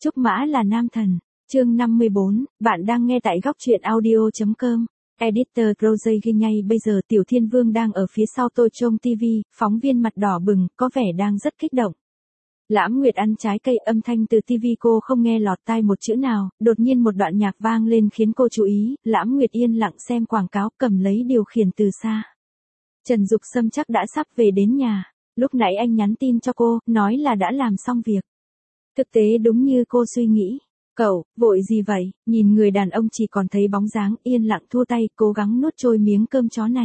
Trúc Mã là nam thần. Chương 54, bạn đang nghe tại góc truyện audio.com. Editor Roger ghi ngay bây giờ Tiểu Thiên Vương đang ở phía sau tôi trông TV, phóng viên mặt đỏ bừng, có vẻ đang rất kích động. Lãm Nguyệt ăn trái cây, âm thanh từ TV cô không nghe lọt tai một chữ nào, đột nhiên một đoạn nhạc vang lên khiến cô chú ý, Lãm Nguyệt yên lặng xem quảng cáo, cầm lấy điều khiển từ xa. Trần Dục Sâm chắc đã sắp về đến nhà, lúc nãy anh nhắn tin cho cô, nói là đã làm xong việc. Thực tế đúng như cô suy nghĩ. Cậu, vội gì vậy? Nhìn người đàn ông chỉ còn thấy bóng dáng, yên lặng thua tay, cố gắng nuốt trôi miếng cơm chó này.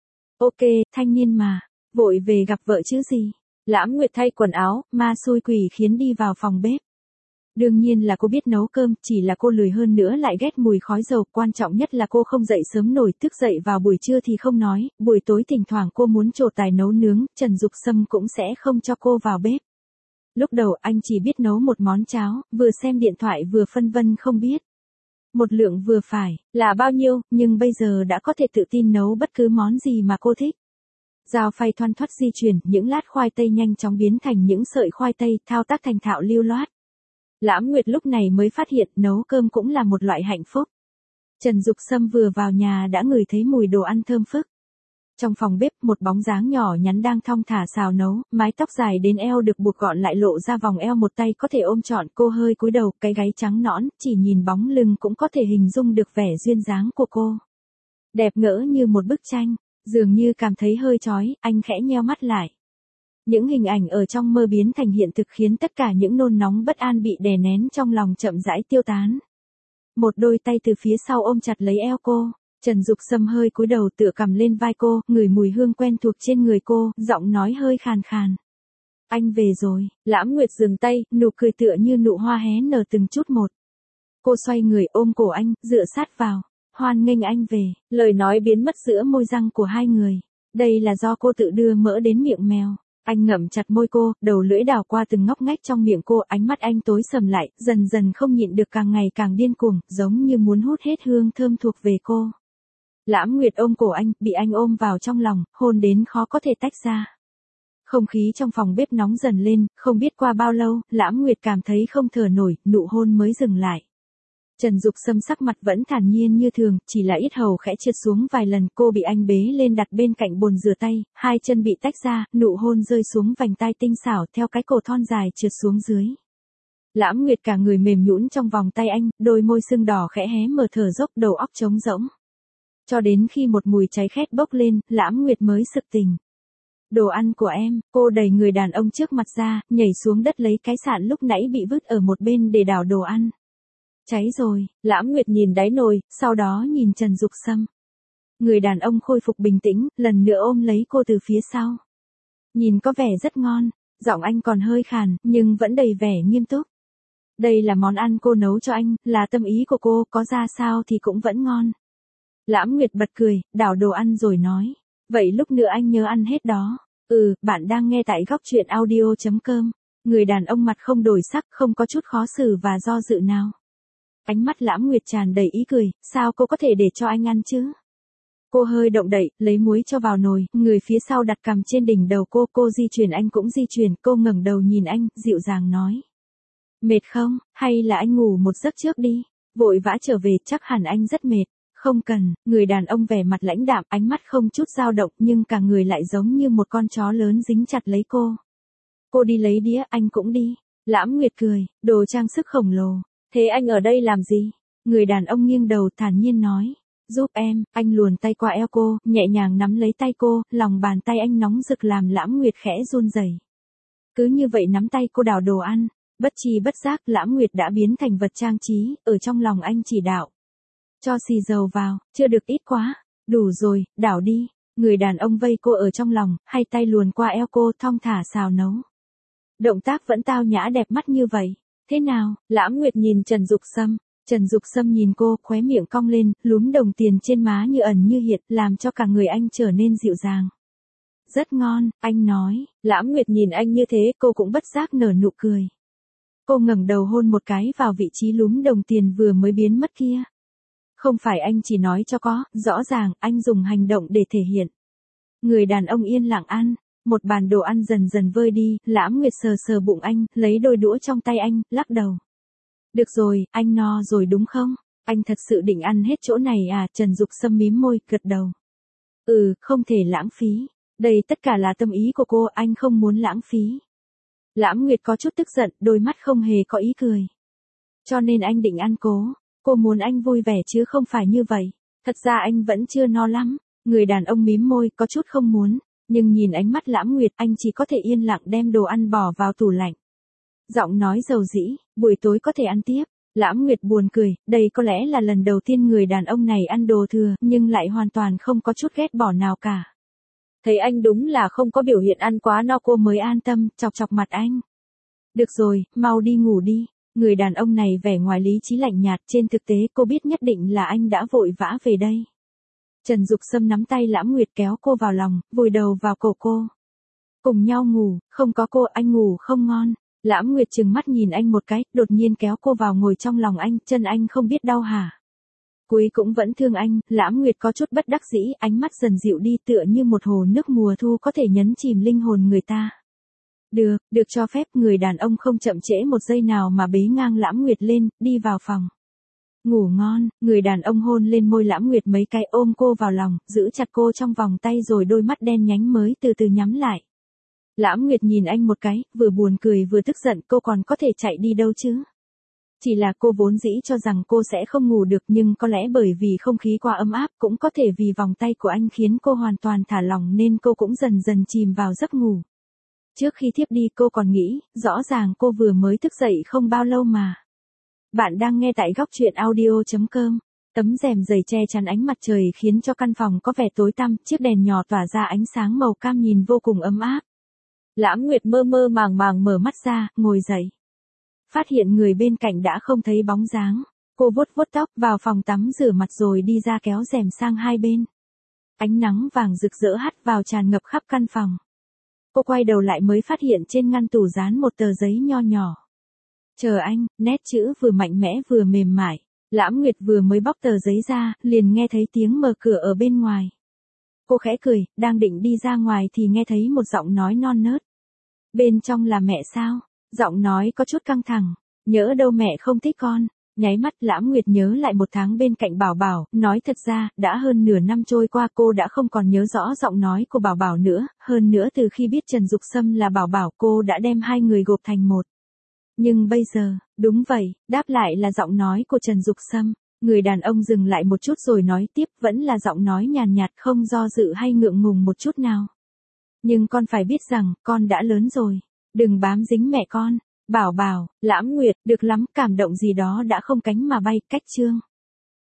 Ok, thanh niên mà, vội về gặp vợ chứ gì? Lãm Nguyệt thay quần áo, ma xui quỷ khiến đi vào phòng bếp. Đương nhiên là cô biết nấu cơm, chỉ là cô lười hơn nữa lại ghét mùi khói dầu, quan trọng nhất là cô không dậy sớm nổi, thức dậy vào buổi trưa thì không nói, buổi tối thỉnh thoảng cô muốn trổ tài nấu nướng, Trần Dục Sâm cũng sẽ không cho cô vào bếp. Lúc đầu anh chỉ biết nấu một món cháo, vừa xem điện thoại vừa phân vân không biết. Một lượng vừa phải, là bao nhiêu, nhưng bây giờ đã có thể tự tin nấu bất cứ món gì mà cô thích. Dao phay thoăn thoắt di chuyển, những lát khoai tây nhanh chóng biến thành những sợi khoai tây, thao tác thành thạo lưu loát. Lãm Nguyệt lúc này mới phát hiện nấu cơm cũng là một loại hạnh phúc. Trần Dục Sâm vừa vào nhà đã ngửi thấy mùi đồ ăn thơm phức. Trong phòng bếp, một bóng dáng nhỏ nhắn đang thong thả xào nấu, mái tóc dài đến eo được buộc gọn lại lộ ra vòng eo, một tay có thể ôm trọn, cô hơi cúi đầu, cái gáy trắng nõn, chỉ nhìn bóng lưng cũng có thể hình dung được vẻ duyên dáng của cô. Đẹp ngỡ như một bức tranh, dường như cảm thấy hơi chói, anh khẽ nheo mắt lại. Những hình ảnh ở trong mơ biến thành hiện thực khiến tất cả những nôn nóng bất an bị đè nén trong lòng chậm rãi tiêu tán. Một đôi tay từ phía sau ôm chặt lấy eo cô. Trần Dục Sâm hơi cúi đầu tựa cằm lên vai cô, ngửi mùi hương quen thuộc trên người cô, giọng nói hơi khàn khàn. Anh về rồi. Lãm Nguyệt dừng tay, nụ cười tựa như nụ hoa hé nở từng chút một. Cô xoay người ôm cổ anh, dựa sát vào, hoan nghênh anh về, lời nói biến mất giữa môi răng của hai người. Đây là do cô tự đưa mỡ đến miệng mèo. Anh ngậm chặt môi cô, đầu lưỡi đảo qua từng ngóc ngách trong miệng cô, ánh mắt anh tối sầm lại, dần dần không nhịn được, càng ngày càng điên cuồng, giống như muốn hút hết hương thơm thuộc về cô. Lãm Nguyệt ôm cổ anh, bị anh ôm vào trong lòng, hôn đến khó có thể tách ra. Không khí trong phòng bếp nóng dần lên, không biết qua bao lâu, Lãm Nguyệt cảm thấy không thở nổi, nụ hôn mới dừng lại. Trần Dục Sâm sắc mặt vẫn thản nhiên như thường, chỉ là yết hầu khẽ trượt xuống vài lần, cô bị anh bế lên đặt bên cạnh bồn rửa tay, hai chân bị tách ra, nụ hôn rơi xuống vành tai tinh xảo theo cái cổ thon dài trượt xuống dưới. Lãm Nguyệt cả người mềm nhũn trong vòng tay anh, đôi môi sưng đỏ khẽ hé mở, thở dốc, đầu óc trống rỗng. Cho đến khi một mùi cháy khét bốc lên, Lãm Nguyệt mới sực tỉnh. Đồ ăn của em, cô đẩy người đàn ông trước mặt ra, nhảy xuống đất lấy cái sạn lúc nãy bị vứt ở một bên để đảo đồ ăn. Cháy rồi. Lãm Nguyệt nhìn đáy nồi, sau đó nhìn Trần Dục Sâm. Người đàn ông khôi phục bình tĩnh, lần nữa ôm lấy cô từ phía sau. Nhìn có vẻ rất ngon, giọng anh còn hơi khàn, nhưng vẫn đầy vẻ nghiêm túc. Đây là món ăn cô nấu cho anh, là tâm ý của cô, có ra sao thì cũng vẫn ngon. Lãm Nguyệt bật cười, đảo đồ ăn rồi nói. Vậy lúc nữa anh nhớ ăn hết đó. Bạn đang nghe tại góc truyện audio.com. Người đàn ông mặt không đổi sắc, không có chút khó xử và do dự nào. Ánh mắt Lãm Nguyệt tràn đầy ý cười, sao cô có thể để cho anh ăn chứ? Cô hơi động đậy, lấy muối cho vào nồi, người phía sau đặt cằm trên đỉnh đầu cô di chuyển anh cũng di chuyển, cô ngẩng đầu nhìn anh, dịu dàng nói. Mệt không, hay là anh ngủ một giấc trước đi, vội vã trở về chắc hẳn anh rất mệt. Không cần, người đàn ông vẻ mặt lãnh đạm, ánh mắt không chút dao động nhưng cả người lại giống như một con chó lớn dính chặt lấy cô. Cô đi lấy đĩa, anh cũng đi. Lãm Nguyệt cười, đồ trang sức khổng lồ. Thế anh ở đây làm gì? Người đàn ông nghiêng đầu thản nhiên nói. Giúp em, anh luồn tay qua eo cô, nhẹ nhàng nắm lấy tay cô, lòng bàn tay anh nóng rực làm Lãm Nguyệt khẽ run rẩy. Cứ như vậy nắm tay cô đảo đồ ăn, bất tri bất giác Lãm Nguyệt đã biến thành vật trang trí, ở trong lòng anh chỉ đạo. Cho xì dầu vào, chưa được ít quá, đủ rồi, đảo đi. Người đàn ông vây cô ở trong lòng, hai tay luồn qua eo cô thong thả xào nấu. Động tác vẫn tao nhã đẹp mắt như vậy. Thế nào? Lãm Nguyệt nhìn Trần Dục Sâm. Trần Dục Sâm nhìn cô, khóe miệng cong lên, lúm đồng tiền trên má như ẩn như hiện, làm cho cả người anh trở nên dịu dàng. Rất ngon, anh nói. Lãm Nguyệt nhìn anh như thế, cô cũng bất giác nở nụ cười. Cô ngẩng đầu hôn một cái vào vị trí lúm đồng tiền vừa mới biến mất kia. Không phải anh chỉ nói cho có, rõ ràng anh dùng hành động để thể hiện. Người đàn ông yên lặng ăn, một bàn đồ ăn dần dần vơi đi, Lãm Nguyệt sờ sờ bụng anh, lấy đôi đũa trong tay anh, lắc đầu. Được rồi, anh no rồi đúng không? Anh thật sự định ăn hết chỗ này à? Trần Dục Sâm mím môi, gật đầu. Ừ, không thể lãng phí. Đây tất cả là tâm ý của cô, anh không muốn lãng phí. Lãm Nguyệt có chút tức giận, đôi mắt không hề có ý cười. Cho nên anh định ăn cô muốn anh vui vẻ chứ không phải như vậy. Thật ra anh vẫn chưa no lắm. Người đàn ông mím môi, có chút không muốn. Nhưng nhìn ánh mắt Lãm Nguyệt, anh chỉ có thể yên lặng đem đồ ăn bỏ vào tủ lạnh. Giọng nói dầu dĩ, buổi tối có thể ăn tiếp. Lãm Nguyệt buồn cười, đây có lẽ là lần đầu tiên người đàn ông này ăn đồ thừa, nhưng lại hoàn toàn không có chút ghét bỏ nào cả. Thấy anh đúng là không có biểu hiện ăn quá no cô mới an tâm, chọc chọc mặt anh. Được rồi, mau đi ngủ đi. Người đàn ông này vẻ ngoài lý trí lạnh nhạt, trên thực tế cô biết nhất định là anh đã vội vã về đây. Trần Dục Sâm nắm tay Lãm Nguyệt kéo cô vào lòng, vùi đầu vào cổ cô. Cùng nhau ngủ, không có cô anh ngủ không ngon. Lãm Nguyệt trừng mắt nhìn anh một cái, đột nhiên kéo cô vào ngồi trong lòng anh, chân anh không biết đau hả? Cuối cũng vẫn thương anh, Lãm Nguyệt có chút bất đắc dĩ, ánh mắt dần dịu đi tựa như một hồ nước mùa thu có thể nhấn chìm linh hồn người ta. Được cho phép, người đàn ông không chậm trễ một giây nào mà bế ngang Lãm Nguyệt lên, đi vào phòng. Ngủ ngon, người đàn ông hôn lên môi Lãm Nguyệt mấy cái, ôm cô vào lòng, giữ chặt cô trong vòng tay rồi đôi mắt đen nhánh mới từ từ nhắm lại. Lãm Nguyệt nhìn anh một cái, vừa buồn cười vừa tức giận, cô còn có thể chạy đi đâu chứ? Chỉ là cô vốn dĩ cho rằng cô sẽ không ngủ được, nhưng có lẽ bởi vì không khí quá ấm áp, cũng có thể vì vòng tay của anh khiến cô hoàn toàn thả lỏng nên cô cũng dần dần chìm vào giấc ngủ. Trước khi thiếp đi cô còn nghĩ, rõ ràng cô vừa mới thức dậy không bao lâu mà. Bạn đang nghe tại góc truyện audio.com. Tấm rèm dày che chắn ánh mặt trời khiến cho căn phòng có vẻ tối tăm, chiếc đèn nhỏ tỏa ra ánh sáng màu cam nhìn vô cùng ấm áp. Lãm Nguyệt mơ mơ màng màng mở mắt ra, ngồi dậy. Phát hiện người bên cạnh đã không thấy bóng dáng. Cô vuốt vuốt tóc, vào phòng tắm rửa mặt rồi đi ra kéo rèm sang hai bên. Ánh nắng vàng rực rỡ hắt vào tràn ngập khắp căn phòng. Cô quay đầu lại mới phát hiện trên ngăn tủ dán một tờ giấy nho nhỏ. Chờ anh, nét chữ vừa mạnh mẽ vừa mềm mại. Lãm Nguyệt vừa mới bóc tờ giấy ra, liền nghe thấy tiếng mở cửa ở bên ngoài. Cô khẽ cười, đang định đi ra ngoài thì nghe thấy một giọng nói non nớt. Bên trong là mẹ sao? Giọng nói có chút căng thẳng. Nhỡ đâu mẹ không thích con. Nháy mắt Lãm Nguyệt nhớ lại một tháng bên cạnh Bảo Bảo, nói thật ra, đã hơn nửa năm trôi qua cô đã không còn nhớ rõ giọng nói của Bảo Bảo nữa, hơn nữa từ khi biết Trần Dục Sâm là Bảo Bảo cô đã đem hai người gộp thành một. Nhưng bây giờ, đúng vậy, đáp lại là giọng nói của Trần Dục Sâm. Người đàn ông dừng lại một chút rồi nói tiếp, vẫn là giọng nói nhàn nhạt không do dự hay ngượng ngùng một chút nào. Nhưng con phải biết rằng, con đã lớn rồi. Đừng bám dính mẹ con. Bảo Bảo, Lãm Nguyệt, được lắm, cảm động gì đó đã không cánh mà bay, cách chương.